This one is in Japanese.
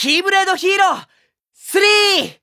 キーブレードヒーロー3！